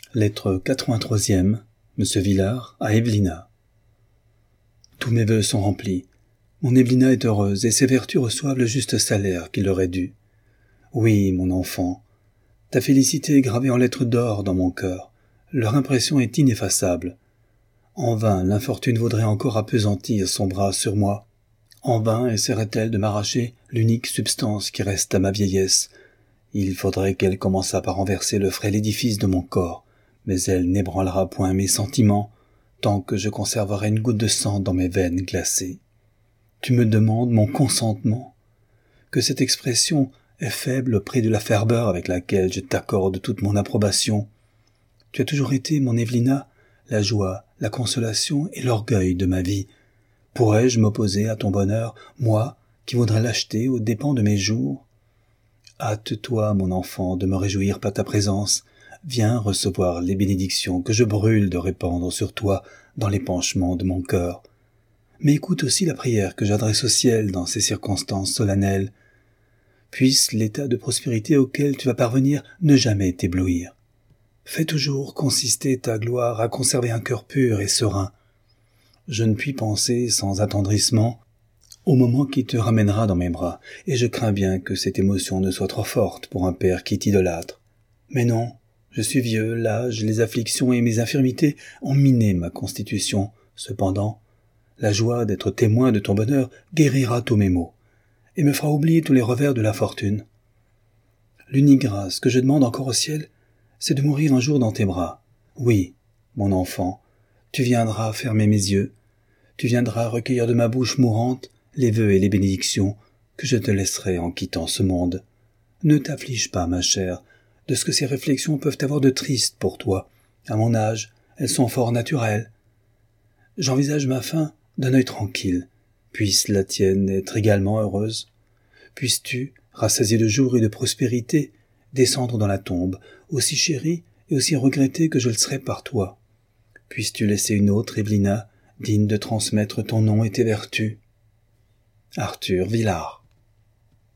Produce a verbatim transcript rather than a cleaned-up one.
Lettre quatre-vingt-troisième, Monsieur Villard à Evelina. Tous mes vœux sont remplis. Mon Evelina est heureuse et ses vertus reçoivent le juste salaire qui leur est dû. Oui, mon enfant, ta félicité est gravée en lettres d'or dans mon cœur. Leur impression est ineffaçable. En vain l'infortune voudrait encore appesantir son bras sur moi. En vain essaierait-elle de m'arracher l'unique substance qui reste à ma vieillesse. Il faudrait qu'elle commençât par renverser le frêle édifice de mon corps, mais elle n'ébranlera point mes sentiments, tant que je conserverai une goutte de sang dans mes veines glacées. Tu me demandes mon consentement. Que cette expression est faible au prix de la ferveur avec laquelle je t'accorde toute mon approbation. Tu as toujours été, mon Evelina, la joie, la consolation et l'orgueil de ma vie. Pourrais-je m'opposer à ton bonheur, moi, qui voudrais l'acheter aux dépens de mes jours? Hâte-toi, mon enfant, de me réjouir par ta présence. Viens recevoir les bénédictions que je brûle de répandre sur toi dans l'épanchement de mon cœur. Mais écoute aussi la prière que j'adresse au ciel dans ces circonstances solennelles. Puisse l'état de prospérité auquel tu vas parvenir ne jamais t'éblouir. Fais toujours consister ta gloire à conserver un cœur pur et serein. Je ne puis penser sans attendrissement au moment qui te ramènera dans mes bras, et je crains bien que cette émotion ne soit trop forte pour un père qui t'idolâtre. Mais non, je suis vieux, l'âge, les afflictions et mes infirmités ont miné ma constitution. Cependant, la joie d'être témoin de ton bonheur guérira tous mes maux, et me fera oublier tous les revers de la fortune. L'unique grâce que je demande encore au ciel, c'est de mourir un jour dans tes bras. Oui, mon enfant, tu viendras fermer mes yeux, tu viendras recueillir de ma bouche mourante les vœux et les bénédictions que je te laisserai en quittant ce monde. Ne t'afflige pas, ma chère, de ce que ces réflexions peuvent avoir de triste pour toi. À mon âge, elles sont fort naturelles. J'envisage ma fin d'un œil tranquille. Puisse la tienne être également heureuse. Puisses-tu, rassasié de jour et de prospérité, descendre dans la tombe, aussi chérie et aussi regrettée que je le serai par toi. Puisses-tu laisser une autre Evelina, digne de transmettre ton nom et tes vertus. Arthur Villard.